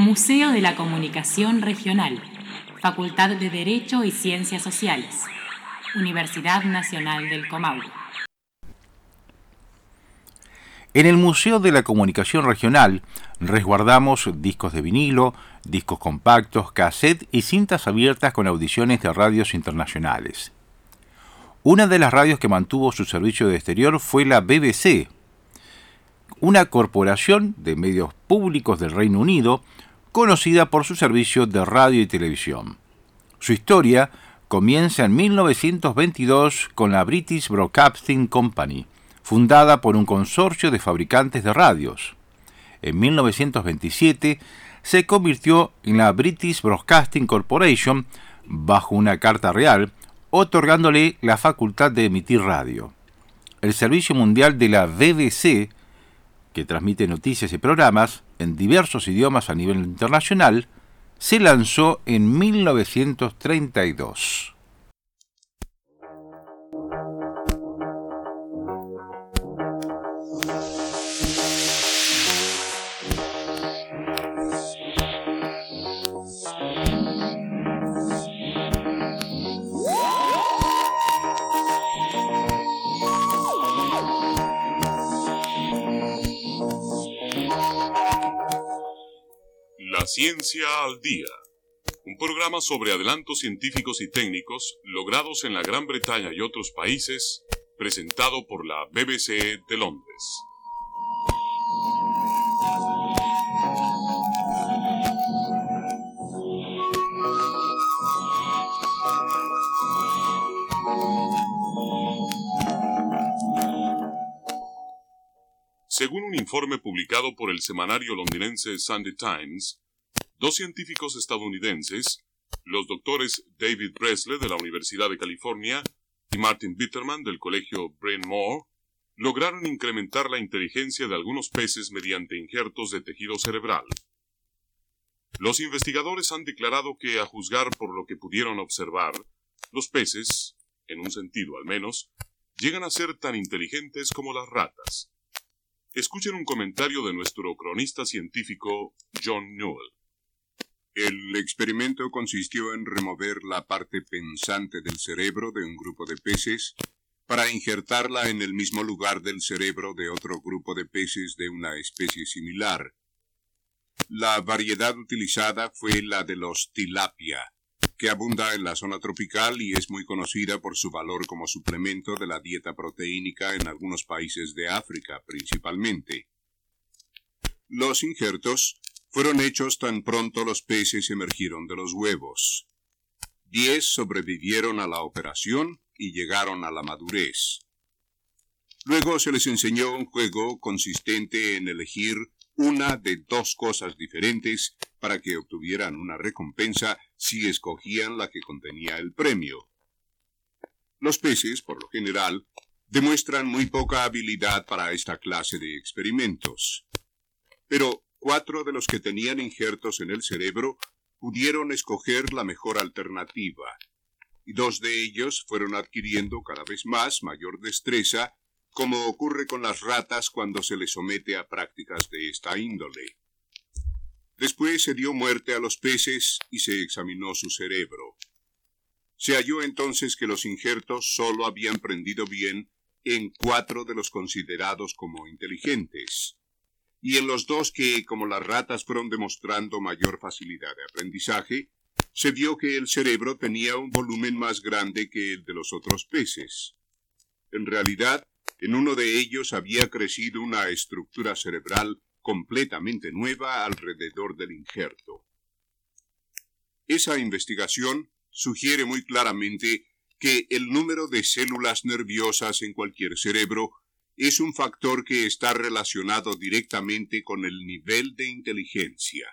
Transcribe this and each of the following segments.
Museo de la Comunicación Regional, Facultad de Derecho y Ciencias Sociales, Universidad Nacional del Comahue. En el Museo de la Comunicación Regional resguardamos discos de vinilo, discos compactos, cassette y cintas abiertas con audiciones de radios internacionales. Una de las radios que mantuvo su servicio de exterior fue la BBC, una corporación de medios públicos del Reino Unido conocida por su servicio de radio y televisión. Su historia comienza en 1922 con la British Broadcasting Company, fundada por un consorcio de fabricantes de radios. En 1927 se convirtió en la British Broadcasting Corporation bajo una carta real, otorgándole la facultad de emitir radio. El servicio mundial de la BBC, que transmite noticias y programas en diversos idiomas a nivel internacional, se lanzó en 1932. La Ciencia al Día, un programa sobre adelantos científicos y técnicos logrados en la Gran Bretaña y otros países, presentado por la BBC de Londres. Según un informe publicado por el semanario londinense Sunday Times, dos científicos estadounidenses, los doctores David Breslin de la Universidad de California y Martin Bitterman del Colegio Bryn Mawr, lograron incrementar la inteligencia de algunos peces mediante injertos de tejido cerebral. Los investigadores han declarado que, a juzgar por lo que pudieron observar, los peces, en un sentido al menos, llegan a ser tan inteligentes como las ratas. Escuchen un comentario de nuestro cronista científico John Newell. El experimento consistió en remover la parte pensante del cerebro de un grupo de peces para injertarla en el mismo lugar del cerebro de otro grupo de peces de una especie similar. La variedad utilizada fue la de los tilapia, que abunda en la zona tropical y es muy conocida por su valor como suplemento de la dieta proteínica en algunos países de África principalmente. Los injertos fueron hechos tan pronto los peces emergieron de los huevos. 10 sobrevivieron a la operación y llegaron a la madurez. Luego se les enseñó un juego consistente en elegir una de dos cosas diferentes para que obtuvieran una recompensa si escogían la que contenía el premio. Los peces, por lo general, demuestran muy poca habilidad para esta clase de experimentos. Pero 4 de los que tenían injertos en el cerebro pudieron escoger la mejor alternativa, y 2 de ellos fueron adquiriendo cada vez más mayor destreza, como ocurre con las ratas cuando se les somete a prácticas de esta índole. Después se dio muerte a los peces y se examinó su cerebro. Se halló entonces que los injertos solo habían prendido bien en 4 de los considerados como inteligentes, y en los 2 que, como las ratas, fueron demostrando mayor facilidad de aprendizaje, se vio que el cerebro tenía un volumen más grande que el de los otros peces. En realidad, en uno de ellos había crecido una estructura cerebral completamente nueva alrededor del injerto. Esa investigación sugiere muy claramente que el número de células nerviosas en cualquier cerebro es un factor que está relacionado directamente con el nivel de inteligencia.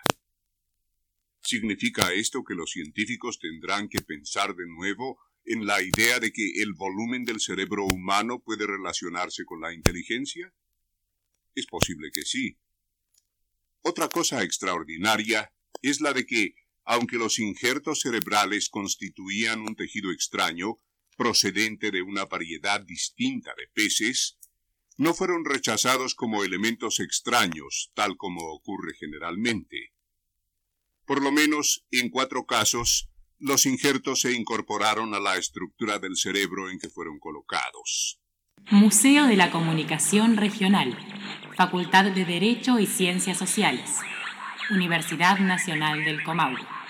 ¿Significa esto que los científicos tendrán que pensar de nuevo en la idea de que el volumen del cerebro humano puede relacionarse con la inteligencia? Es posible que sí. Otra cosa extraordinaria es la de que, aunque los injertos cerebrales constituían un tejido extraño, procedente de una variedad distinta de peces, no fueron rechazados como elementos extraños, tal como ocurre generalmente. Por lo menos en 4 casos, los injertos se incorporaron a la estructura del cerebro en que fueron colocados. Museo de la Comunicación Regional, Facultad de Derecho y Ciencias Sociales, Universidad Nacional del Comahue.